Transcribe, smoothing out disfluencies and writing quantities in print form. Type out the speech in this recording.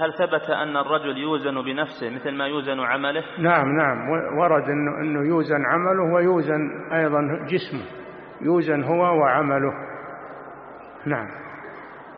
هل ثبت أن الرجل يوزن بنفسه مثل ما يوزن عمله؟ نعم ورد أنه يوزن عمله ويوزن أيضا جسمه، يوزن هو وعمله. نعم.